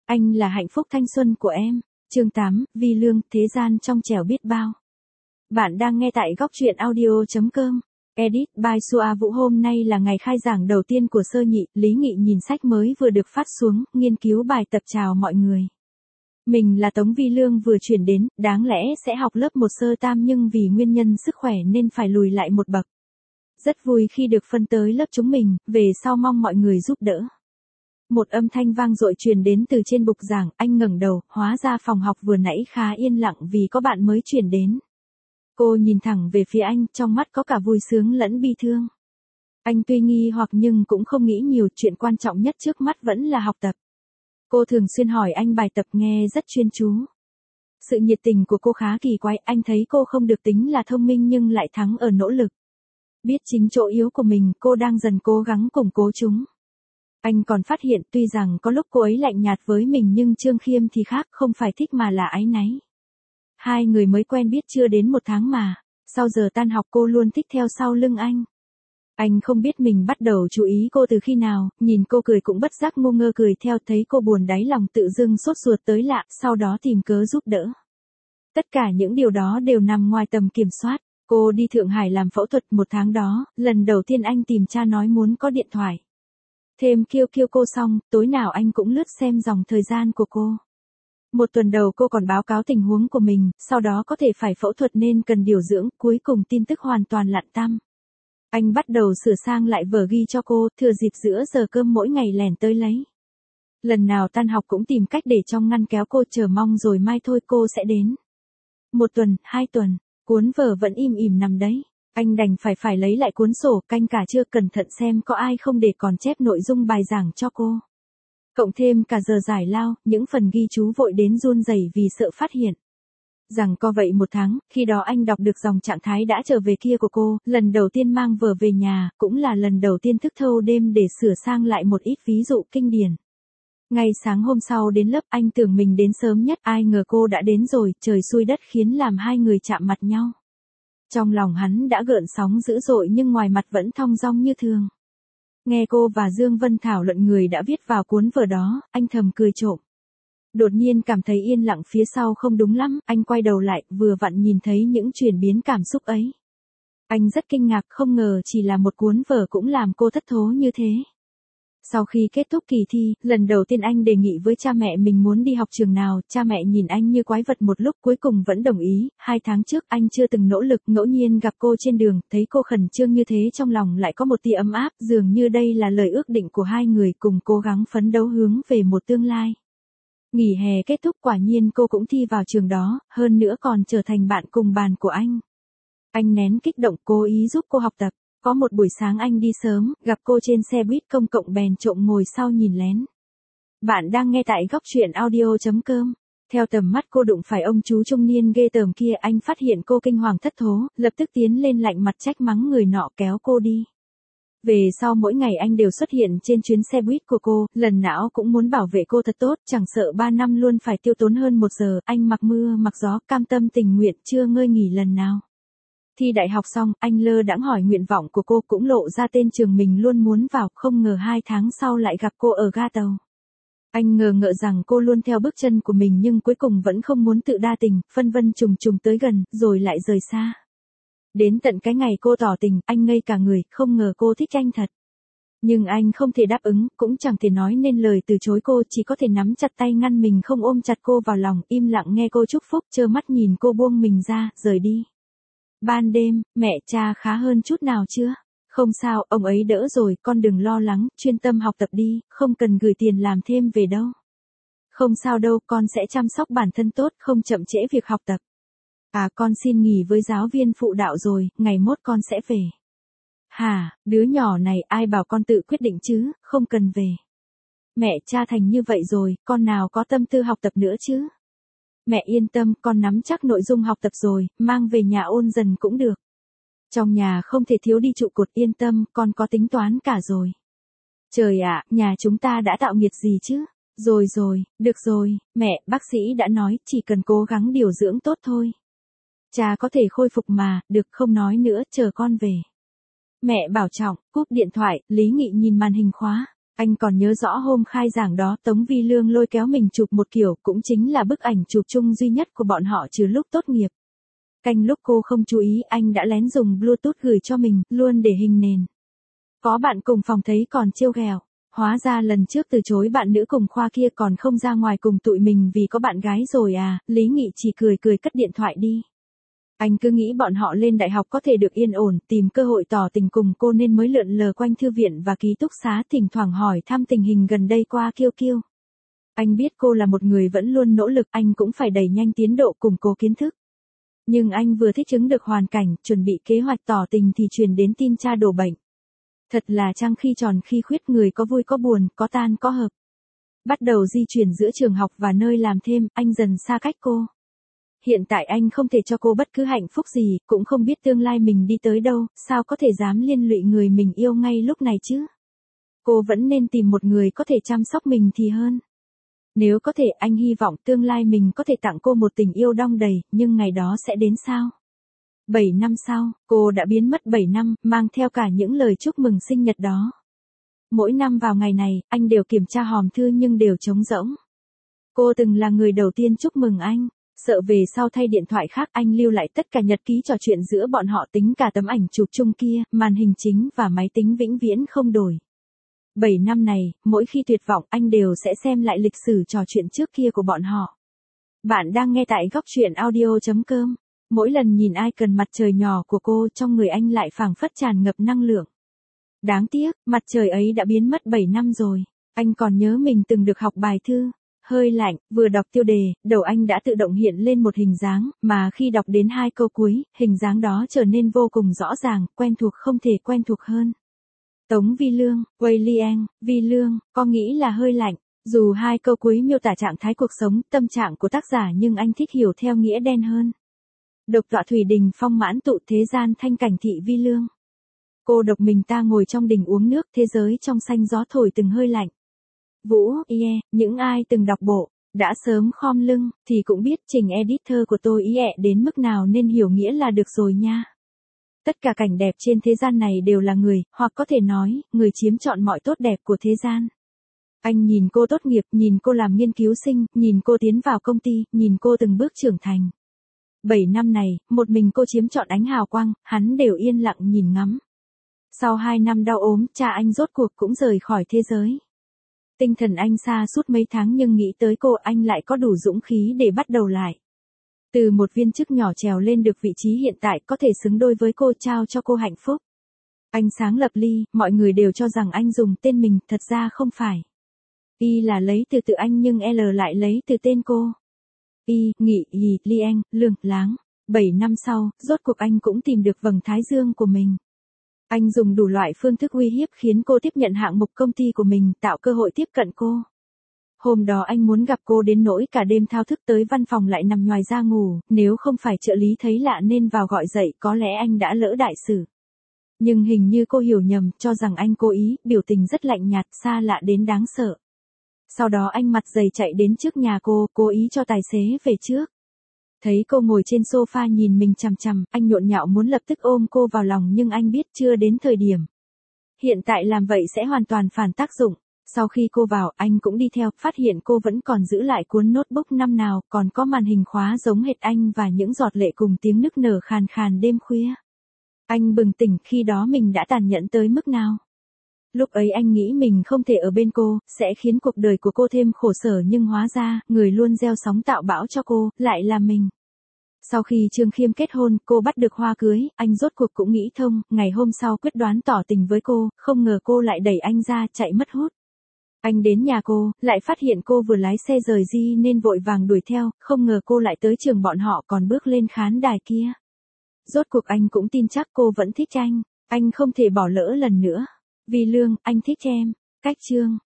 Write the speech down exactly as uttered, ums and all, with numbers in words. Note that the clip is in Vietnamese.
Anh là hạnh phúc thanh xuân của em. Chương tám, Vi Lương, thế gian trong trẻo biết bao. Bạn đang nghe tại góc truyện audio chấm com. Edit by Sua Vũ. Hôm nay là ngày khai giảng đầu tiên của sơ nhị, Lý Nghị nhìn sách mới vừa được phát xuống, nghiên cứu bài tập chào mọi người. Mình là Tống Vi Lương vừa chuyển đến, đáng lẽ sẽ học lớp một sơ tam nhưng vì nguyên nhân sức khỏe nên phải lùi lại một bậc. Rất vui khi được phân tới lớp chúng mình, về sau mong mọi người giúp đỡ. Một âm thanh vang dội truyền đến từ trên bục giảng, anh ngẩng đầu, hóa ra phòng học vừa nãy khá yên lặng vì có bạn mới chuyển đến. Cô nhìn thẳng về phía anh, trong mắt có cả vui sướng lẫn bi thương. Anh tuy nghi hoặc nhưng cũng không nghĩ nhiều, chuyện quan trọng nhất trước mắt vẫn là học tập. Cô thường xuyên hỏi anh bài tập, nghe rất chuyên chú. Sự nhiệt tình của cô khá kỳ quái, anh thấy cô không được tính là thông minh nhưng lại thắng ở nỗ lực. Biết chính chỗ yếu của mình, cô đang dần cố gắng củng cố chúng. Anh còn phát hiện tuy rằng có lúc cô ấy lạnh nhạt với mình nhưng Trương Khiêm thì khác, không phải thích mà là áy náy. Hai người mới quen biết chưa đến một tháng mà, sau giờ tan học cô luôn thích theo sau lưng anh. Anh không biết mình bắt đầu chú ý cô từ khi nào, nhìn cô cười cũng bất giác ngu ngơ cười theo, thấy cô buồn đáy lòng tự dưng sốt ruột tới lạ, sau đó tìm cớ giúp đỡ. Tất cả những điều đó đều nằm ngoài tầm kiểm soát. Cô đi Thượng Hải làm phẫu thuật một tháng đó, lần đầu tiên anh tìm cha nói muốn có điện thoại. Thêm kêu kêu cô xong, tối nào anh cũng lướt xem dòng thời gian của cô. Một tuần đầu cô còn báo cáo tình huống của mình, sau đó có thể phải phẫu thuật nên cần điều dưỡng, cuối cùng tin tức hoàn toàn lặn tăm. Anh bắt đầu sửa sang lại vở ghi cho cô, thừa dịp giữa giờ cơm mỗi ngày lẻn tới lấy. Lần nào tan học cũng tìm cách để trong ngăn kéo cô, chờ mong rồi mai thôi cô sẽ đến. Một tuần, hai tuần, cuốn vở vẫn im ỉm nằm đấy. Anh đành phải phải lấy lại cuốn sổ, canh cả trưa cẩn thận xem có ai không để còn chép nội dung bài giảng cho cô. Cộng thêm cả giờ giải lao, những phần ghi chú vội đến run rẩy vì sợ phát hiện. Rằng có vậy một tháng, khi đó anh đọc được dòng trạng thái đã trở về kia của cô, lần đầu tiên mang vở về nhà, cũng là lần đầu tiên thức thâu đêm để sửa sang lại một ít ví dụ kinh điển. Ngay sáng hôm sau đến lớp, anh tưởng mình đến sớm nhất, ai ngờ cô đã đến rồi, trời xui đất khiến làm hai người chạm mặt nhau. Trong lòng hắn đã gợn sóng dữ dội nhưng ngoài mặt vẫn thong dong như thường. Nghe cô và Dương Vân thảo luận người đã viết vào cuốn vở đó, anh thầm cười trộm. Đột nhiên cảm thấy yên lặng phía sau không đúng lắm, anh quay đầu lại, vừa vặn nhìn thấy những chuyển biến cảm xúc ấy. Anh rất kinh ngạc, không ngờ chỉ là một cuốn vở cũng làm cô thất thố như thế. Sau khi kết thúc kỳ thi, lần đầu tiên anh đề nghị với cha mẹ mình muốn đi học trường nào, cha mẹ nhìn anh như quái vật một lúc cuối cùng vẫn đồng ý. Hai tháng trước anh chưa từng nỗ lực, ngẫu nhiên gặp cô trên đường, thấy cô khẩn trương như thế trong lòng lại có một tia ấm áp, dường như đây là lời ước định của hai người cùng cố gắng phấn đấu hướng về một tương lai. Nghỉ hè kết thúc quả nhiên cô cũng thi vào trường đó, hơn nữa còn trở thành bạn cùng bàn của anh. Anh nén kích động cố ý giúp cô học tập. Có một buổi sáng anh đi sớm, gặp cô trên xe buýt công cộng bèn trộm ngồi sau nhìn lén. Bạn đang nghe tại góc truyện audio chấm com. Theo tầm mắt cô đụng phải ông chú trung niên ghê tởm kia, anh phát hiện cô kinh hoàng thất thố, lập tức tiến lên lạnh mặt trách mắng người nọ kéo cô đi. Về sau mỗi ngày anh đều xuất hiện trên chuyến xe buýt của cô, lần nào cũng muốn bảo vệ cô thật tốt, chẳng sợ ba năm luôn phải tiêu tốn hơn một giờ, anh mặc mưa mặc gió, cam tâm tình nguyện, chưa ngơi nghỉ lần nào. Thi đại học xong, anh lơ đãng hỏi nguyện vọng của cô, cũng lộ ra tên trường mình luôn muốn vào, không ngờ hai tháng sau lại gặp cô ở ga tàu. Anh ngờ ngợ rằng cô luôn theo bước chân của mình nhưng cuối cùng vẫn không muốn tự đa tình, phân vân trùng trùng tới gần, rồi lại rời xa. Đến tận cái ngày cô tỏ tình, anh ngây cả người, không ngờ cô thích anh thật. Nhưng anh không thể đáp ứng, cũng chẳng thể nói nên lời từ chối cô, chỉ có thể nắm chặt tay ngăn mình không ôm chặt cô vào lòng, im lặng nghe cô chúc phúc, trơ mắt nhìn cô buông mình ra, rời đi. Ban đêm, mẹ cha khá hơn chút nào chưa? Không sao, ông ấy đỡ rồi, con đừng lo lắng, chuyên tâm học tập đi, không cần gửi tiền làm thêm về đâu. Không sao đâu, con sẽ chăm sóc bản thân tốt, không chậm trễ việc học tập. À, con xin nghỉ với giáo viên phụ đạo rồi, ngày mốt con sẽ về. Hả, đứa nhỏ này ai bảo con tự quyết định chứ, không cần về. Mẹ cha thành như vậy rồi, con nào có tâm tư học tập nữa chứ? Mẹ yên tâm, con nắm chắc nội dung học tập rồi, mang về nhà ôn dần cũng được. Trong nhà không thể thiếu đi trụ cột, yên tâm, con có tính toán cả rồi. Trời ạ, nhà chúng ta đã tạo nghiệt gì chứ? Rồi rồi, được rồi, mẹ, bác sĩ đã nói, chỉ cần cố gắng điều dưỡng tốt thôi. Cha có thể khôi phục mà, được không nói nữa, chờ con về. Mẹ bảo trọng, cúp điện thoại, Lý Nghị nhìn màn hình khóa. Anh còn nhớ rõ hôm khai giảng đó Tống Vi Lương lôi kéo mình chụp một kiểu, cũng chính là bức ảnh chụp chung duy nhất của bọn họ trừ lúc tốt nghiệp. Canh lúc cô không chú ý anh đã lén dùng Bluetooth gửi cho mình, luôn để hình nền. Có bạn cùng phòng thấy còn trêu ghẹo. Hóa ra lần trước từ chối bạn nữ cùng khoa kia còn không ra ngoài cùng tụi mình vì có bạn gái rồi à, Lý Nghị chỉ cười cười cất điện thoại đi. Anh cứ nghĩ bọn họ lên đại học có thể được yên ổn, tìm cơ hội tỏ tình cùng cô nên mới lượn lờ quanh thư viện và ký túc xá, thỉnh thoảng hỏi thăm tình hình gần đây qua Kiêu Kiêu. Anh biết cô là một người vẫn luôn nỗ lực, anh cũng phải đẩy nhanh tiến độ củng cố kiến thức. Nhưng anh vừa thích ứng được hoàn cảnh, chuẩn bị kế hoạch tỏ tình thì truyền đến tin cha đổ bệnh. Thật là trăng khi tròn khi khuyết, người có vui có buồn, có tan có hợp. Bắt đầu di chuyển giữa trường học và nơi làm thêm, anh dần xa cách cô. Hiện tại anh không thể cho cô bất cứ hạnh phúc gì, cũng không biết tương lai mình đi tới đâu, sao có thể dám liên lụy người mình yêu ngay lúc này chứ? Cô vẫn nên tìm một người có thể chăm sóc mình thì hơn. Nếu có thể, anh hy vọng tương lai mình có thể tặng cô một tình yêu đong đầy, nhưng ngày đó sẽ đến sao? bảy năm sau, cô đã biến mất bảy năm, mang theo cả những lời chúc mừng sinh nhật đó. Mỗi năm vào ngày này, anh đều kiểm tra hòm thư nhưng đều trống rỗng. Cô từng là người đầu tiên chúc mừng anh. Sợ về sau thay điện thoại khác, anh lưu lại tất cả nhật ký trò chuyện giữa bọn họ, tính cả tấm ảnh chụp chung kia, màn hình chính và máy tính vĩnh viễn không đổi. bảy năm này, mỗi khi tuyệt vọng anh đều sẽ xem lại lịch sử trò chuyện trước kia của bọn họ. Bạn đang nghe tại góc truyện audio chấm com. Mỗi lần nhìn icon mặt trời nhỏ của cô, trong người anh lại phảng phất tràn ngập năng lượng. Đáng tiếc, mặt trời ấy đã biến mất bảy năm rồi. Anh còn nhớ mình từng được học bài thư. Hơi lạnh, vừa đọc tiêu đề, đầu anh đã tự động hiện lên một hình dáng, mà khi đọc đến hai câu cuối, hình dáng đó trở nên vô cùng rõ ràng, quen thuộc không thể quen thuộc hơn. Tống Vi Lương, Wei Vi Lương, có nghĩ là hơi lạnh, dù hai câu cuối miêu tả trạng thái cuộc sống, tâm trạng của tác giả nhưng anh thích hiểu theo nghĩa đen hơn. Độc tọa thủy đình phong mãn tụ thế gian thanh cảnh thị Vi Lương. Cô độc mình ta ngồi trong đình uống nước, thế giới trong xanh gió thổi từng hơi lạnh. Vũ, yeah, những ai từng đọc bộ, đã sớm khom lưng, thì cũng biết trình editor của tôi ý ẹ đến mức nào nên hiểu nghĩa là được rồi nha. Tất cả cảnh đẹp trên thế gian này đều là người, hoặc có thể nói, người chiếm trọn mọi tốt đẹp của thế gian. Anh nhìn cô tốt nghiệp, nhìn cô làm nghiên cứu sinh, nhìn cô tiến vào công ty, nhìn cô từng bước trưởng thành. Bảy năm này, một mình cô chiếm trọn ánh hào quang, hắn đều yên lặng nhìn ngắm. Sau hai năm đau ốm, cha anh rốt cuộc cũng rời khỏi thế giới. Tinh thần anh xa suốt mấy tháng nhưng nghĩ tới cô anh lại có đủ dũng khí để bắt đầu lại. Từ một viên chức nhỏ trèo lên được vị trí hiện tại có thể xứng đôi với cô, trao cho cô hạnh phúc. Anh sáng lập Ly, mọi người đều cho rằng anh dùng tên mình, thật ra không phải. Y là lấy từ tự anh nhưng L lại lấy từ tên cô. Y, Nghị, Hì, Ly Anh, Lương, Láng. Bảy năm sau, rốt cuộc anh cũng tìm được vầng thái dương của mình. Anh dùng đủ loại phương thức uy hiếp khiến cô tiếp nhận hạng mục công ty của mình, tạo cơ hội tiếp cận cô. Hôm đó anh muốn gặp cô đến nỗi cả đêm thao thức tới văn phòng lại nằm nhoài ra ngủ, nếu không phải trợ lý thấy lạ nên vào gọi dậy có lẽ anh đã lỡ đại sự. Nhưng hình như cô hiểu nhầm, cho rằng anh cố ý, biểu tình rất lạnh nhạt, xa lạ đến đáng sợ. Sau đó anh mặt dày chạy đến trước nhà cô, cố ý cho tài xế về trước. Thấy cô ngồi trên sofa nhìn mình chằm chằm, anh nhộn nhạo muốn lập tức ôm cô vào lòng nhưng anh biết chưa đến thời điểm. Hiện tại làm vậy sẽ hoàn toàn phản tác dụng. Sau khi cô vào, anh cũng đi theo, phát hiện cô vẫn còn giữ lại cuốn notebook năm nào, còn có màn hình khóa giống hệt anh và những giọt lệ cùng tiếng nức nở khàn khàn đêm khuya. Anh bừng tỉnh khi đó mình đã tàn nhẫn tới mức nào. Lúc ấy anh nghĩ mình không thể ở bên cô, sẽ khiến cuộc đời của cô thêm khổ sở nhưng hóa ra, người luôn gieo sóng tạo bão cho cô, lại là mình. Sau khi Trương Khiêm kết hôn, cô bắt được hoa cưới, anh rốt cuộc cũng nghĩ thông, ngày hôm sau quyết đoán tỏ tình với cô, không ngờ cô lại đẩy anh ra, chạy mất hút. Anh đến nhà cô, lại phát hiện cô vừa lái xe rời đi nên vội vàng đuổi theo, không ngờ cô lại tới trường bọn họ còn bước lên khán đài kia. Rốt cuộc anh cũng tin chắc cô vẫn thích anh, anh không thể bỏ lỡ lần nữa. Vi Lương, anh thích em. Cách chương.